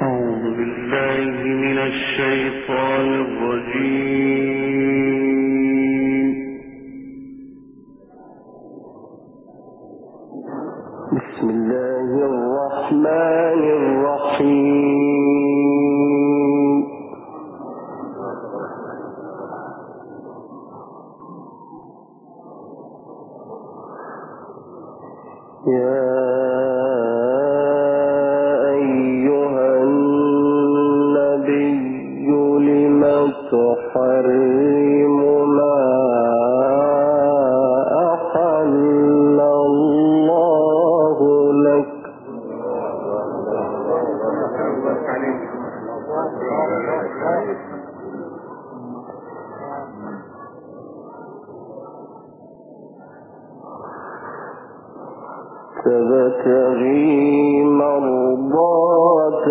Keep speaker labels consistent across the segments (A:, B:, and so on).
A: تبتغي مرضات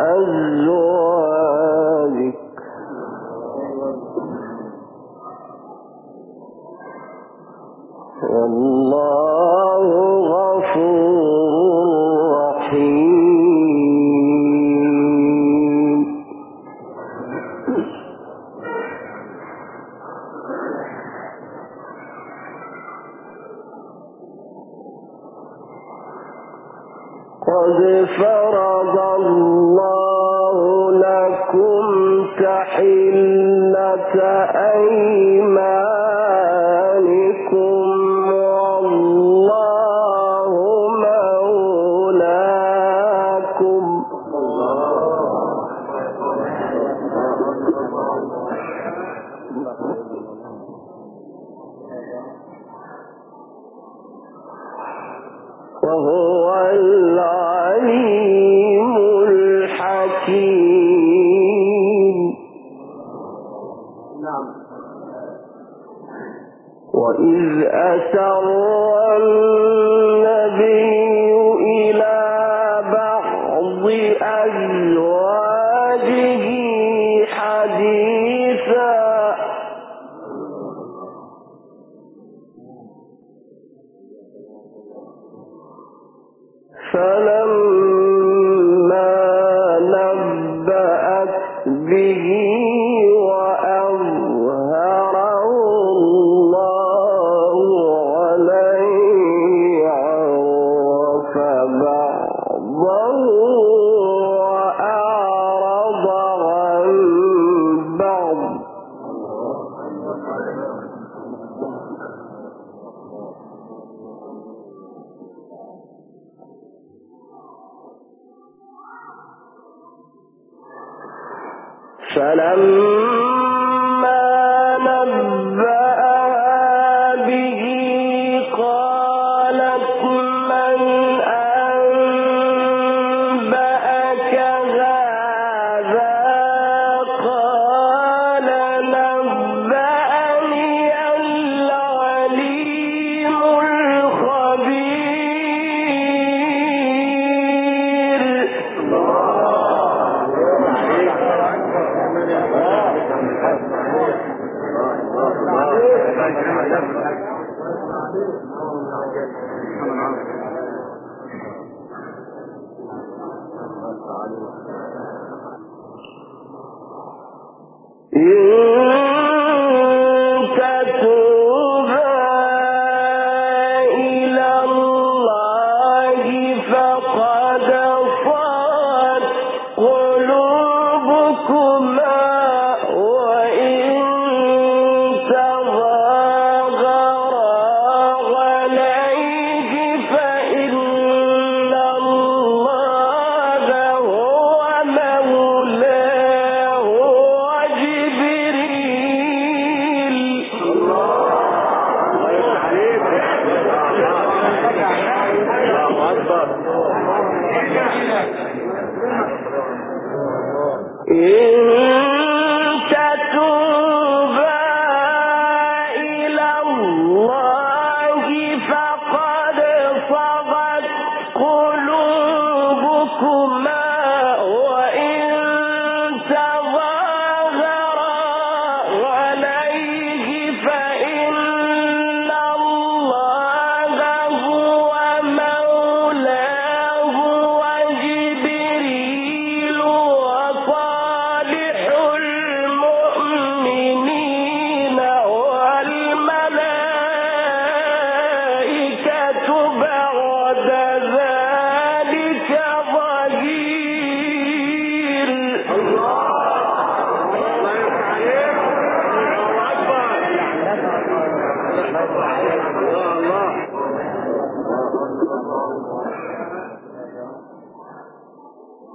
A: أزواجك والله غفور رحيم. قد فرض الله لكم تحلة أيمانكم والله مولاكم وهو العليم الحكيم. وإذ أسر النبي إلى بعض أزواجه حديثا فلما نبأت به وأظهره الله عليه عرف بعضه وأعرض عن بعض فلما نبأها به قالت من أنبأك هذا قال نبأني العليم الخبير.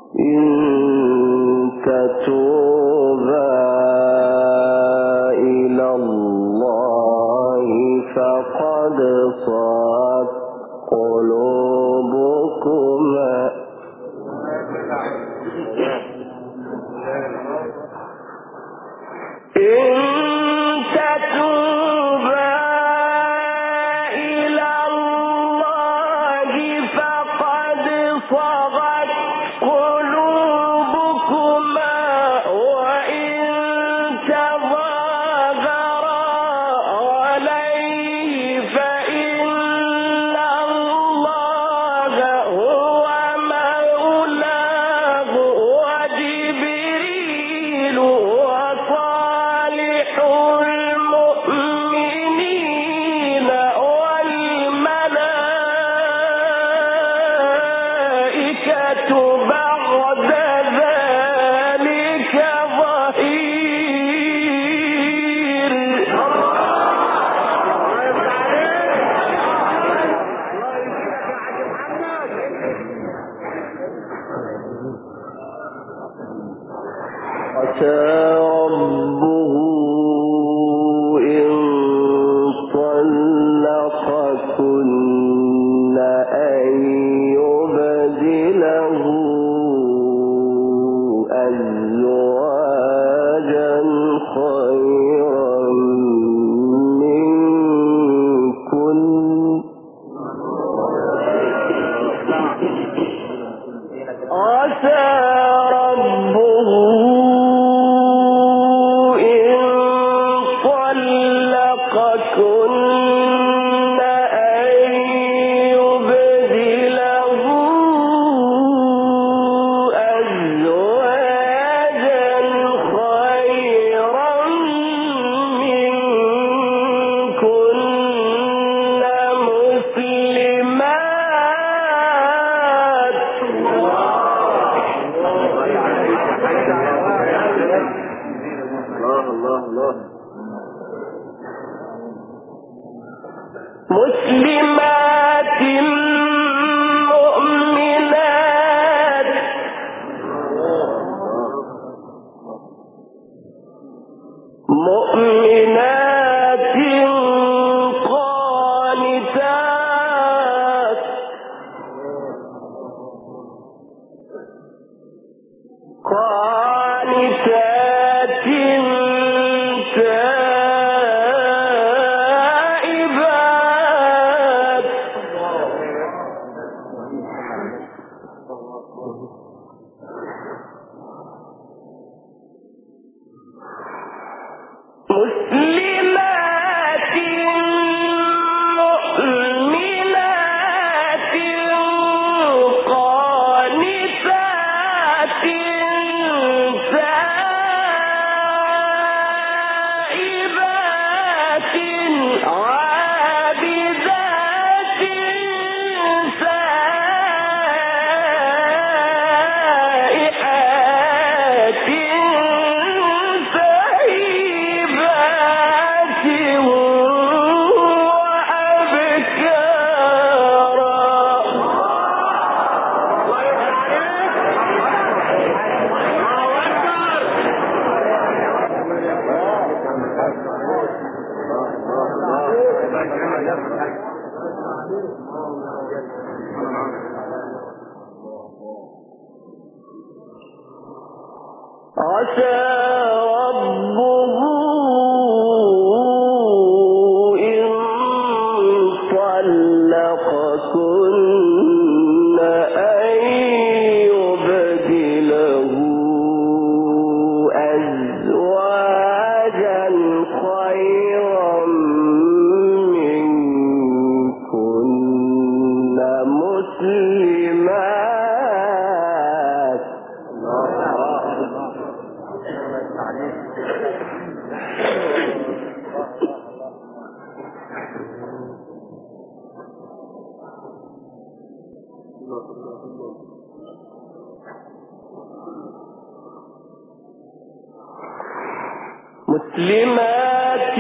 A: مسلمات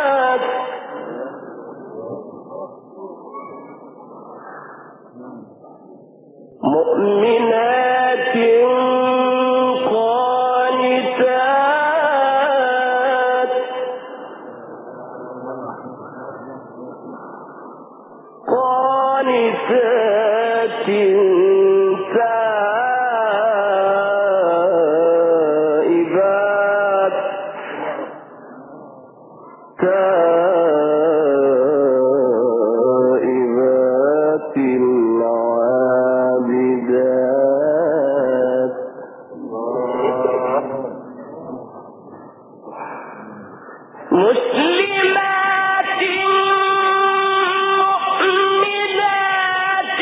A: مؤمنات مؤمنات قانتات تائبات عابدات مسلمات مؤمنات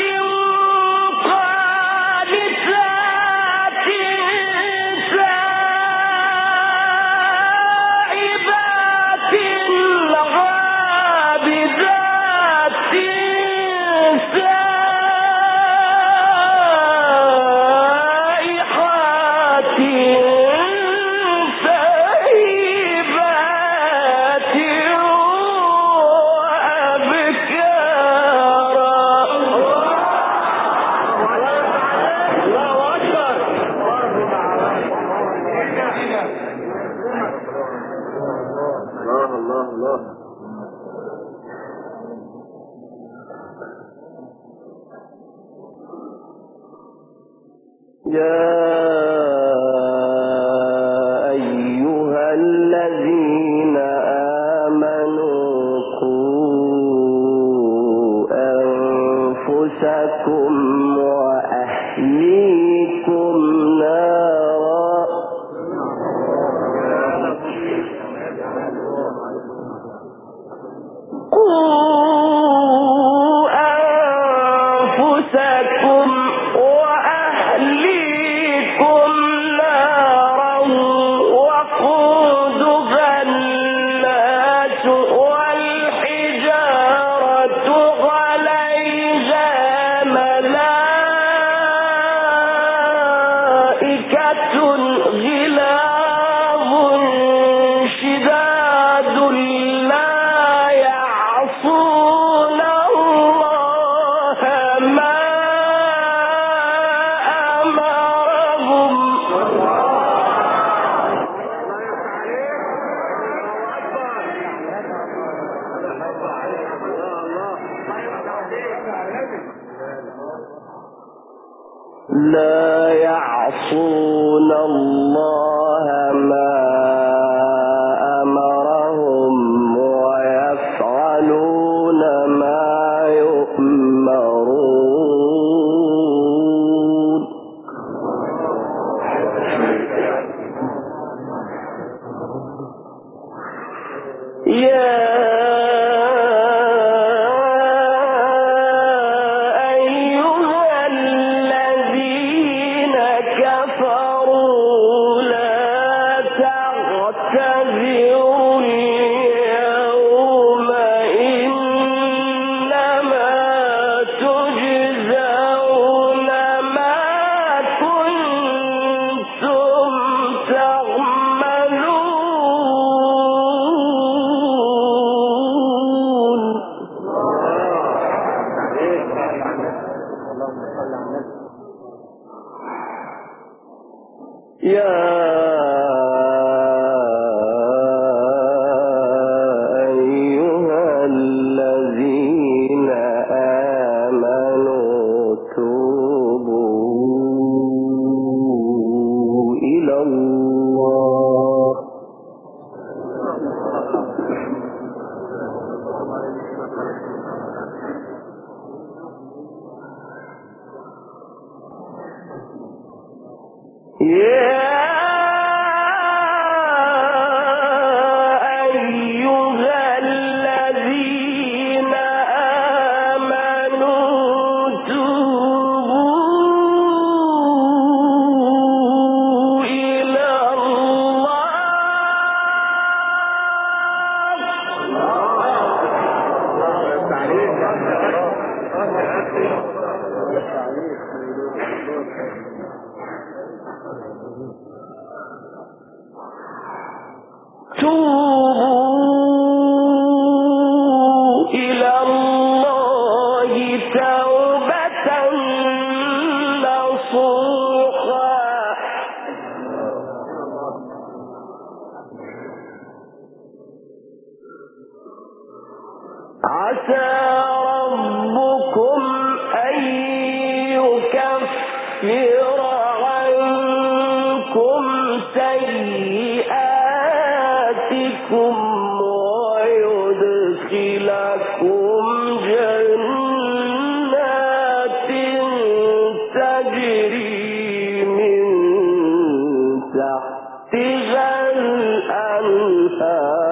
A: قانتات تائبات عابدات سائحات ثيبات يا أيها الذين آمنوا قوا أنفسكم وأهليكم نارا قوا أنفسكم وأهليكم نارا وقودها الناس والحجارة عليها ملائكة غلاظ شداد لا يعصون الله ما أمرهم لا يعصون الله ما أمرهم ويفعلون ما يؤمرون يا أيها الذين كفروا لا تعتذروا اليوم إنما تجزون ما كنتم تعملون يا أيها الذين آمنوا توبوا إلى الله يا أيها الذين آمنوا توبوا إلى الله ليكفر عنكم سيئاتكم ويدخلكم جنات تجري من تحتها الأنهار.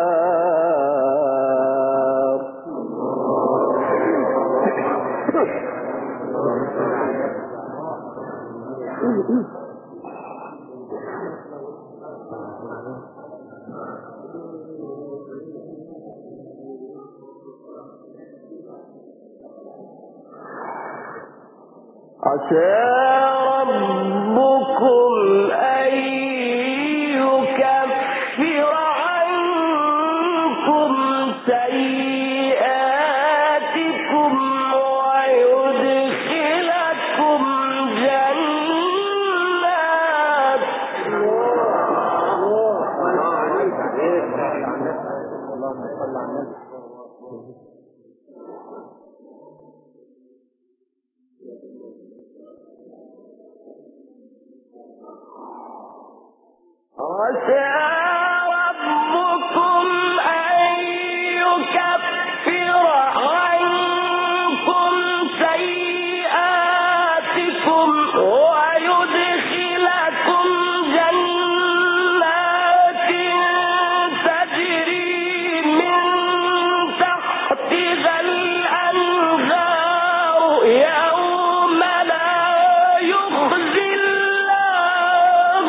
A: عسى ربكم أن يكفر عنكم سيئاتكم ويدخلكم جنات عسى ربكم أن يكفر عنكم سيئاتكم ويدخلكم جنات تجري من تحتها الأنهار يوم لا يخزي الله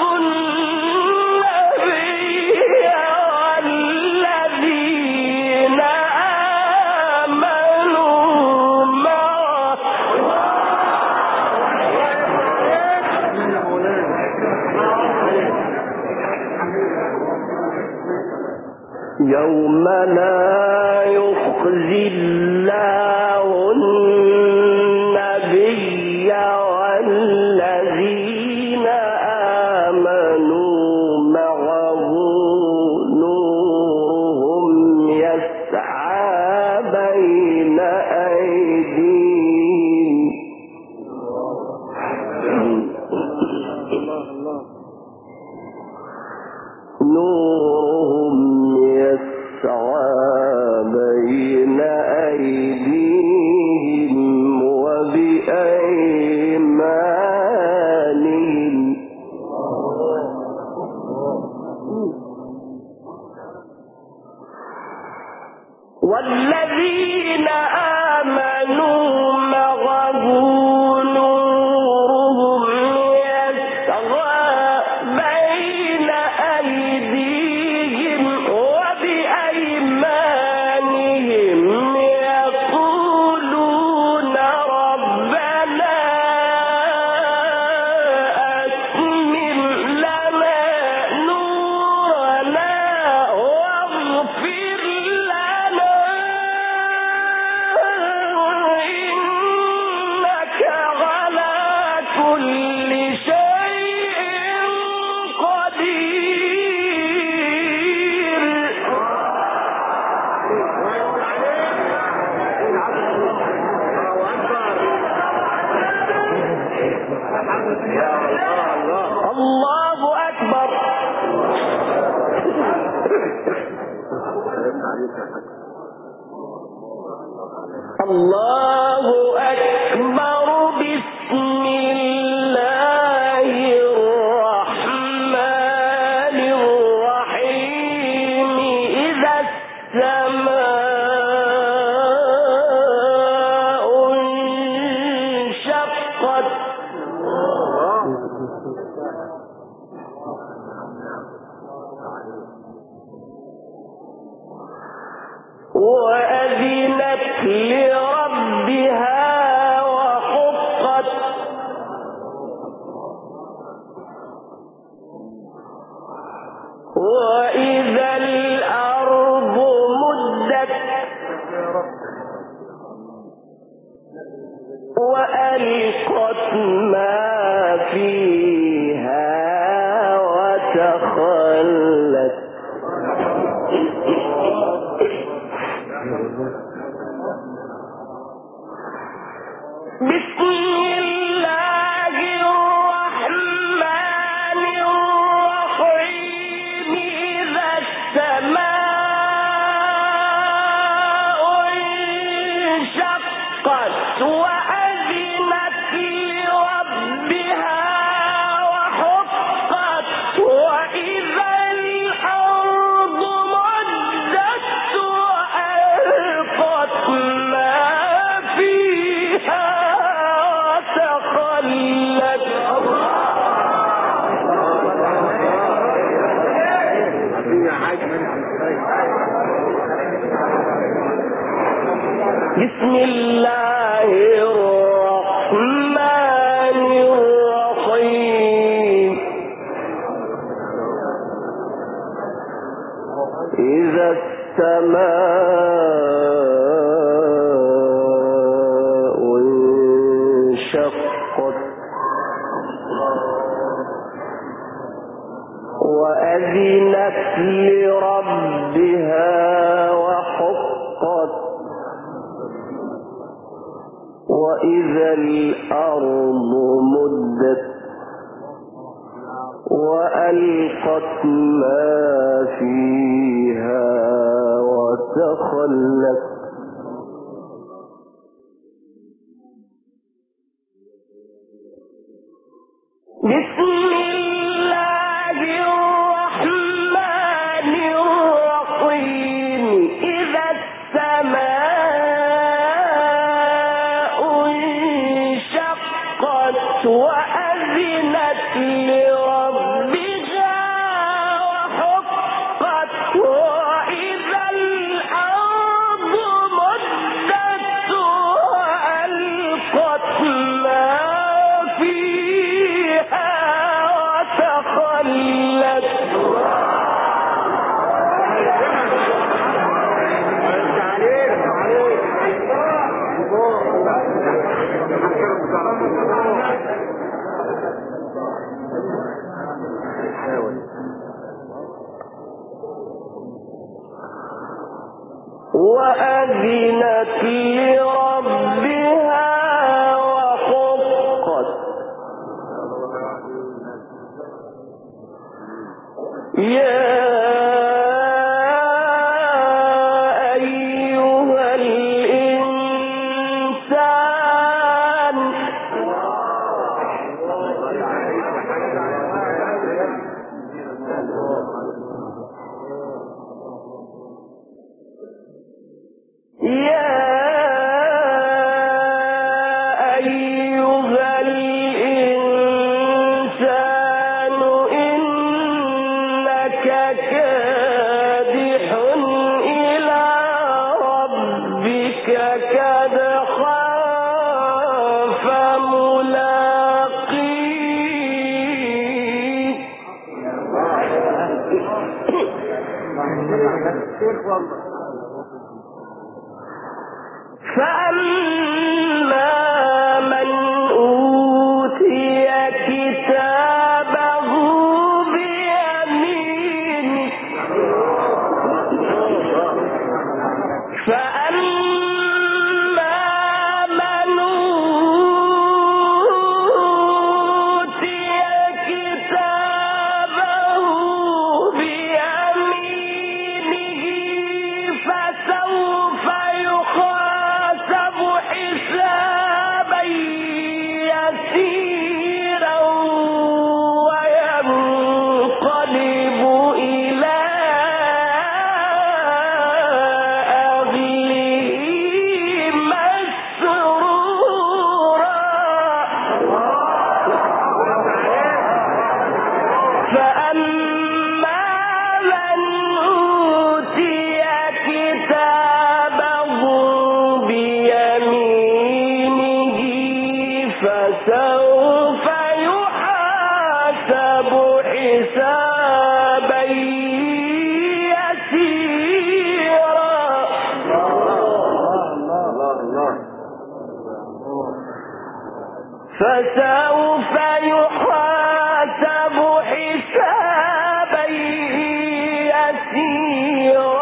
A: والذين آمنوا معه يوم لا يخزي الله النبي والذين آمنوا معه نورهم يسعى بين أيديهم نورهم يسعى بين أيديهم وبأيمانهم والذين آمنوا معه نورهم يسعى بين أيديهم وبأيمانهم يقولون ربنا أتمم لنا نورنا واغفر لنا إنك على كل شيء قدير. الله أكبر. الله أكبر. بسم الله الرحمن الرحيم. إذا السماء انشقت وأذنت لربها وحقت وإذا الأرض مدت وألقت ما فيها وتخلت. بسم الله بسم الله الرحمن الرحيم إذا السماء انشقت وأذنت لربها وحقت وإذا الأرض مدت وألقت ما فيها وتخلت بسم الله الرحمن الرحيم إذا السماء انشقت وأذنت لربها وحقت وإذا الأرض مدت وألقت ما فيها وتخلت وأذنت لربها وحقت يا أيها الإنسان يا أيها الإنسان إنك كادح إلى ربك كدحا فملاقيه فأما من أوتي كتابه بيمينه فأما من أوتي كتابه بيمينه فسوف يحاسب حسابا يسيرا وينقلب إلى أهله مسرورا فأما من أوتي كتابه بيمينه فسوف يحاسب حسابا يسيرا فسوف يحاسب حسابا يسيرا